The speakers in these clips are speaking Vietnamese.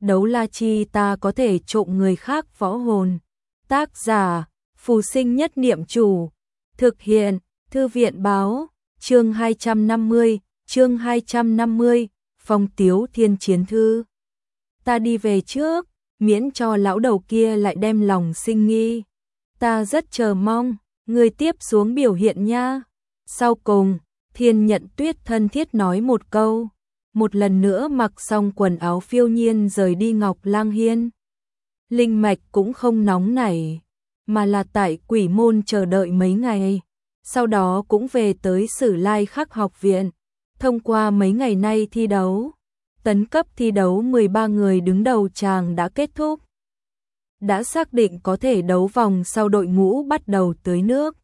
đấu la chi ta có thể trộm người khác võ hồn. Tác giả, Phù Sinh Nhất Niệm Chủ. Thực hiện, Thư viện báo, chương 250, Phong Tiếu Thiên Chiến Thư. Ta đi về trước, miễn cho lão đầu kia lại đem lòng sinh nghi. Ta rất chờ mong, người tiếp xuống biểu hiện nha. Sau cùng, Thiên Nhận Tuyết thân thiết nói một câu, một lần nữa mặc xong quần áo phiêu nhiên rời đi Ngọc Lang Hiên. Linh Mạch cũng không nóng nảy, mà là tại Quỷ Môn chờ đợi mấy ngày, sau đó cũng về tới Sử Lai Khắc học viện. Thông qua mấy ngày nay thi đấu, tấn cấp thi đấu 13 người đứng đầu chàng đã kết thúc. Đã xác định có thể đấu vòng sau, đội ngũ bắt đầu tưới nước,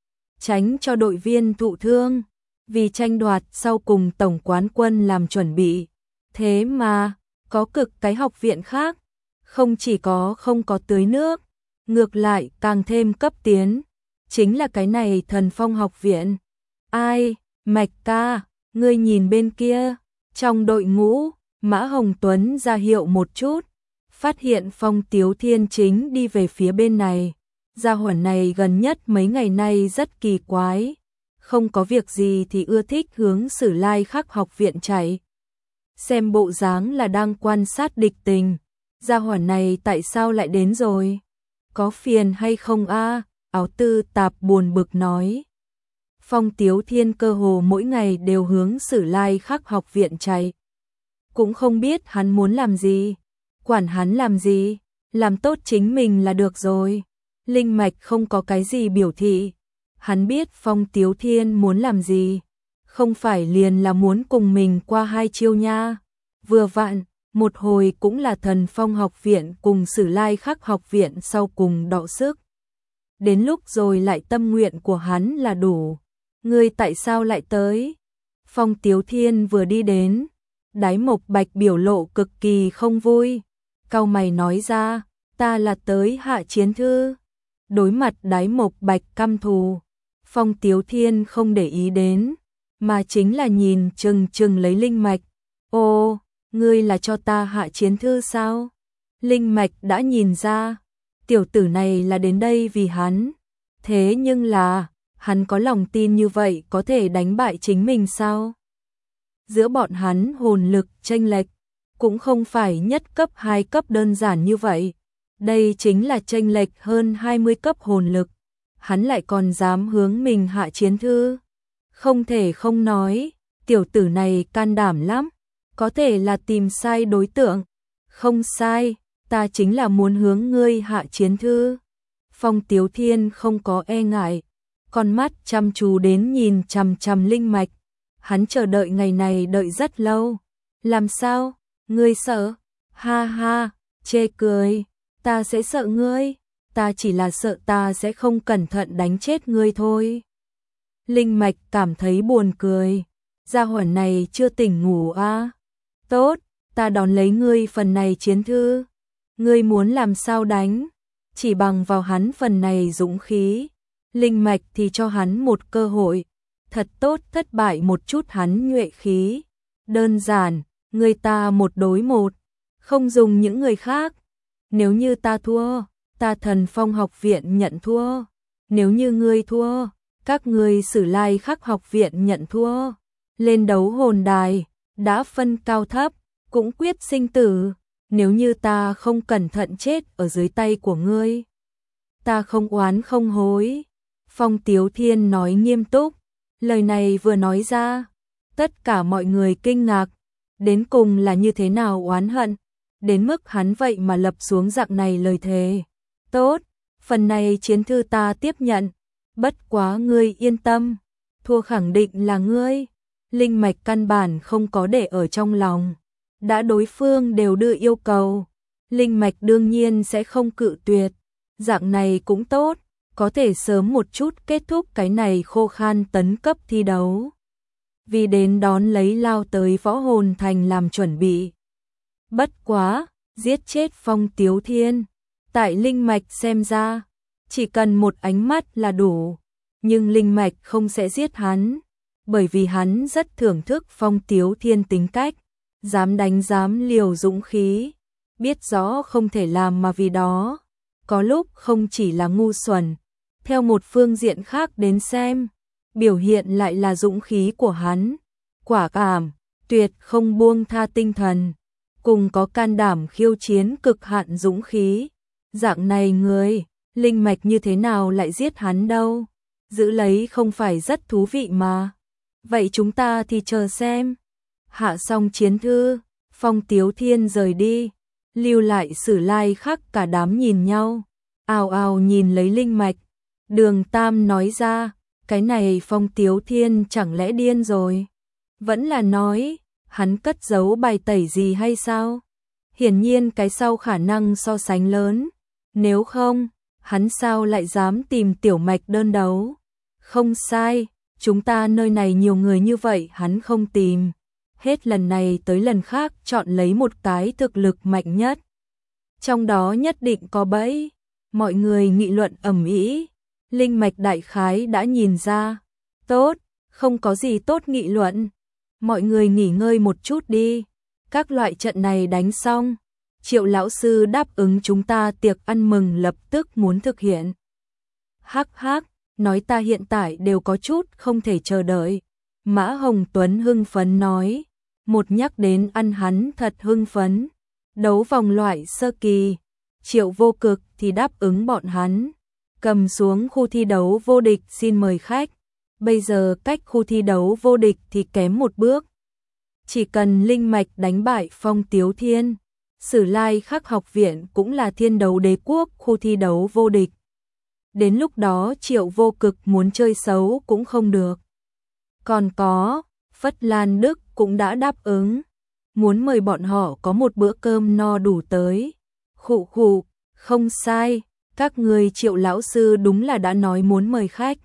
tránh cho đội viên thụ thương, vì tranh đoạt sau cùng tổng quán quân làm chuẩn bị. Thế mà, có cực cái học viện khác, không chỉ không có tưới nước, ngược lại càng thêm cấp tiến, chính là cái này Thần Phong học viện. Ai, Mạch ca, ngươi nhìn bên kia, trong đội ngũ, Mã Hồng Tuấn ra hiệu một chút, phát hiện Phong Tiếu Thiên chính đi về phía bên này. Gia hỏa này gần nhất mấy ngày nay rất kỳ quái, không có việc gì thì ưa thích hướng Sử Lai Khắc học viện chạy. Xem bộ dáng là đang quan sát địch tình. Gia hỏa này tại sao lại đến rồi? Có phiền hay không a? Áo Tư Tạp buồn bực nói. Phong Tiếu Thiên cơ hồ mỗi ngày đều hướng Sử Lai Khắc học viện chạy. Cũng không biết hắn muốn làm gì, quản hắn làm gì, làm tốt chính mình là được rồi. Linh Mạch không có cái gì biểu thị. Hắn biết Phong Tiếu Thiên muốn làm gì, không phải liền là muốn cùng mình qua hai chiêu nha. Vừa vặn, một hồi cũng là Thần Phong học viện cùng Sử Lai Khắc học viện sau cùng đọ sức. Đến lúc rồi lại tâm nguyện của hắn là đủ. Ngươi tại sao lại tới? Phong Tiếu Thiên vừa đi đến, Đái Mộc Bạch biểu lộ cực kỳ không vui, cau mày nói ra, ta là tới hạ chiến thư. Đối mặt Đái Mộc Bạch căm thù, Phong Tiếu Thiên không để ý đến, mà chính là nhìn chừng lấy Linh Mạch. Ô, ngươi là cho ta hạ chiến thư sao? Linh Mạch đã nhìn ra, tiểu tử này là đến đây vì hắn. Thế nhưng là, hắn có lòng tin như vậy có thể đánh bại chính mình sao? Giữa bọn hắn hồn lực chênh lệch, cũng không phải nhất cấp 2 cấp đơn giản như vậy. Đây chính là chênh lệch hơn 20 cấp hồn lực. Hắn lại còn dám hướng mình hạ chiến thư. Không thể không nói, tiểu tử này can đảm lắm. Có thể là tìm sai đối tượng. Không sai, ta chính là muốn hướng ngươi hạ chiến thư. Phong Tiếu Thiên không có e ngại, con mắt chăm chú đến nhìn chằm chằm Linh Mạch. Hắn chờ đợi ngày này đợi rất lâu. Làm sao? Ngươi sợ? Ha ha, chê cười. Ta sẽ sợ ngươi, ta chỉ là sợ ta sẽ không cẩn thận đánh chết ngươi thôi. Linh Mạch cảm thấy buồn cười, gia hỏa này chưa tỉnh ngủ à? Tốt, ta đón lấy ngươi phần này chiến thư. Ngươi muốn làm sao đánh? Chỉ bằng vào hắn phần này dũng khí. Linh Mạch thì cho hắn một cơ hội, thật tốt thất bại một chút hắn nhuệ khí. Đơn giản, người ta một đối một, không dùng những người khác. Nếu như ta thua, ta Thần Phong học viện nhận thua. Nếu như ngươi thua, các ngươi Sử Lai Khắc học viện nhận thua. Lên đấu hồn đài, đã phân cao thấp, cũng quyết sinh tử. Nếu như ta không cẩn thận chết ở dưới tay của ngươi, ta không oán không hối. Phong Tiếu Thiên nói nghiêm túc, lời này vừa nói ra, tất cả mọi người kinh ngạc. Đến cùng là như thế nào oán hận? Đến mức hắn vậy mà lập xuống dạng này lời thề. Tốt, phần này chiến thư ta tiếp nhận. Bất quá ngươi yên tâm, thua khẳng định là ngươi. Linh Mạch căn bản không có để ở trong lòng. Đã đối phương đều đưa yêu cầu, Linh Mạch đương nhiên sẽ không cự tuyệt. Dạng này cũng tốt, có thể sớm một chút kết thúc cái này khô khan tấn cấp thi đấu. Vì đến đón lấy lao tới Võ Hồn Thành làm chuẩn bị. Bất quá, giết chết Phong Tiếu Thiên, tại Linh Mạch xem ra, chỉ cần một ánh mắt là đủ. Nhưng Linh Mạch không sẽ giết hắn, bởi vì hắn rất thưởng thức Phong Tiếu Thiên tính cách, dám đánh dám liều dũng khí. biết rõ không thể làm mà vì đó. Có lúc không chỉ là ngu xuẩn, theo một phương diện khác đến xem, biểu hiện lại là dũng khí của hắn, quả cảm, tuyệt không buông tha tinh thần, cùng có can đảm khiêu chiến cực hạn dũng khí. Dạng này người, linh mạch như thế nào lại giết hắn đâu, giữ lấy không phải rất thú vị mà. Vậy chúng ta thì chờ xem. Hạ xong chiến thư, Phong Tiếu Thiên rời đi, lưu lại Sử Lai Khắc cả đám nhìn nhau, ào ào nhìn lấy linh mạch. Đường Tam nói ra, cái này Phong Tiếu Thiên chẳng lẽ điên rồi? Vẫn là nói, hắn cất giấu bài tẩy gì hay sao? Hiển nhiên cái sau khả năng so sánh lớn, nếu không, hắn sao lại dám tìm tiểu mạch đơn đấu? Không sai, chúng ta nơi này nhiều người như vậy hắn không tìm. Hết lần này tới lần khác chọn lấy một cái thực lực mạnh nhất. Trong đó nhất định có bẫy. Mọi người nghị luận ầm ĩ. Linh mạch đại khái đã nhìn ra. Tốt, không có gì tốt nghị luận. Mọi người nghỉ ngơi một chút đi. Các loại trận này đánh xong, Triệu lão sư đáp ứng chúng ta tiệc ăn mừng lập tức muốn thực hiện. Hắc hắc, nói ta hiện tại đều có chút không thể chờ đợi. Mã Hồng Tuấn hưng phấn nói, một nhắc đến ăn hắn thật hưng phấn. Đấu vòng loại sơ kỳ, Triệu Vô Cực thì đáp ứng bọn hắn, cầm xuống khu thi đấu vô địch xin mời khách. Bây giờ cách khu thi đấu vô địch thì kém một bước. Chỉ cần linh mạch đánh bại Phong Tiếu Thiên, Sử Lai Khắc học viện cũng là Thiên Đấu Đế quốc khu thi đấu vô địch. Đến lúc đó Triệu Vô Cực muốn chơi xấu cũng không được. Còn có, Phất Lan Đức cũng đã đáp ứng, muốn mời bọn họ có một bữa cơm no đủ tới. Khụ khụ, không sai, các người Triệu lão sư đúng là đã nói muốn mời khách.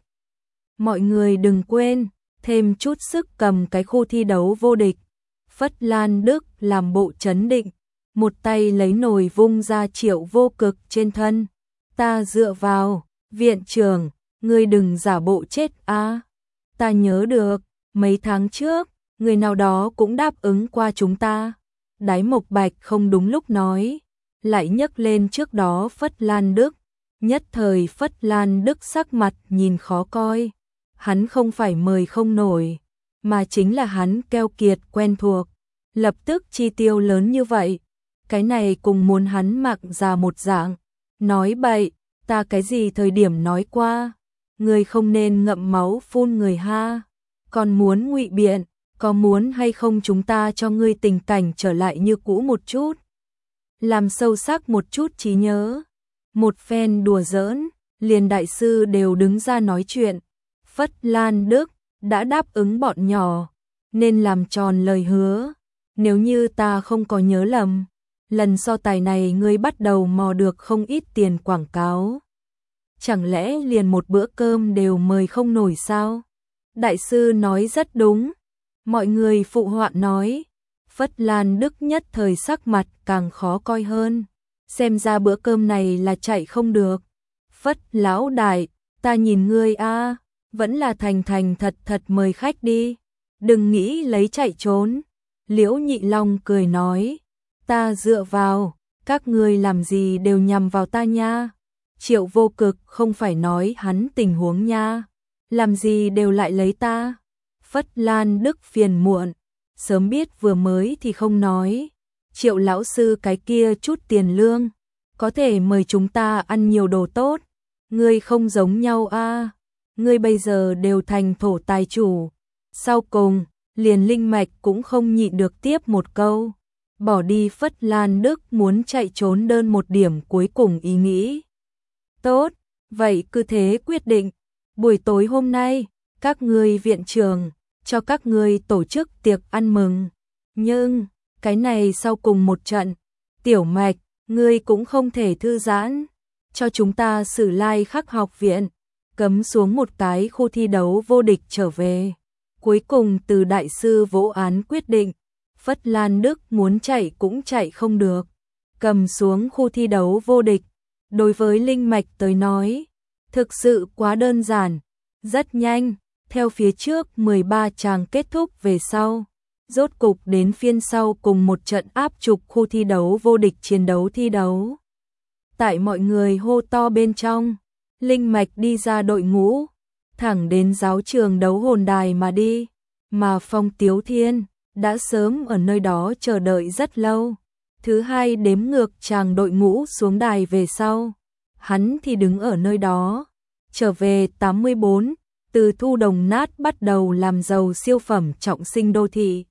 Mọi người đừng quên, thêm chút sức cầm cái khu thi đấu vô địch. Phất Lan Đức làm bộ trấn định, một tay lấy nồi vung ra Triệu Vô Cực trên thân. Ta dựa vào, viện trưởng, ngươi đừng giả bộ chết a. Ta nhớ được, mấy tháng trước, người nào đó cũng đáp ứng qua chúng ta. Đái Mộc Bạch không đúng lúc nói, lại nhấc lên trước đó Phất Lan Đức. Nhất thời Phất Lan Đức sắc mặt nhìn khó coi. Hắn không phải mời không nổi, mà chính là hắn keo kiệt quen thuộc. Lập tức chi tiêu lớn như vậy, cái này cùng muốn hắn mặc ra một dạng. Nói bậy, ta cái gì thời điểm nói qua, người không nên ngậm máu phun người ha. Còn muốn ngụy biện, có muốn hay không chúng ta cho ngươi tình cảnh trở lại như cũ một chút, làm sâu sắc một chút trí nhớ. Một phen đùa giỡn, liền đại sư đều đứng ra nói chuyện. Phất Lan Đức đã đáp ứng bọn nhỏ, nên làm tròn lời hứa. Nếu như ta không có nhớ lầm, lần so tài này ngươi bắt đầu mò được không ít tiền quảng cáo. Chẳng lẽ liền một bữa cơm đều mời không nổi sao? Đại sư nói rất đúng. Mọi người phụ họa nói. Phất Lan Đức nhất thời sắc mặt càng khó coi hơn. Xem ra bữa cơm này là chạy không được. Phất lão đại, ta nhìn ngươi a, vẫn là thành thành thật thật mời khách đi. Đừng nghĩ lấy chạy trốn. Liễu Nhị Long cười nói. Ta dựa vào, các ngươi làm gì đều nhằm vào ta nha. Triệu Vô Cực không phải nói hắn tình huống nha. Làm gì đều lại lấy ta. Phất Lan Đức phiền muộn. Sớm biết vừa mới thì không nói. Triệu lão sư cái kia chút tiền lương, có thể mời chúng ta ăn nhiều đồ tốt. Ngươi không giống nhau a, ngươi bây giờ đều thành thổ tài chủ. Sau cùng, liền linh mạch cũng không nhịn được tiếp một câu. Bỏ đi Phất Lan Đức muốn chạy trốn đơn một điểm cuối cùng ý nghĩ. Tốt, vậy cứ thế quyết định. Buổi tối hôm nay, các ngươi viện trưởng cho các ngươi tổ chức tiệc ăn mừng. Nhưng, cái này sau cùng một trận, Tiểu Mạch, ngươi cũng không thể thư giãn. Cho chúng ta Sử Lai Khắc học viện, cấm xuống một cái khu thi đấu vô địch trở về. Cuối cùng từ đại sư vỗ án quyết định, Phất Lan Đức muốn chạy cũng chạy không được. Cầm xuống khu thi đấu vô địch, đối với linh mạch tới nói, thực sự quá đơn giản, rất nhanh. Theo phía trước 13 chàng kết thúc về sau, Rốt cục đến phiên sau cùng một trận áp trục khu thi đấu vô địch chiến đấu thi đấu. Tại mọi người hô to bên trong, linh mạch đi ra đội ngũ, thẳng đến giáo trường đấu hồn đài mà đi, mà Phong Tiếu Thiên đã sớm ở nơi đó chờ đợi rất lâu. Thứ hai đếm ngược chàng đội ngũ xuống đài về sau, hắn thì đứng ở nơi đó. Trở về 84, từ thu đồng nát bắt đầu làm giàu siêu phẩm trọng sinh đô thị.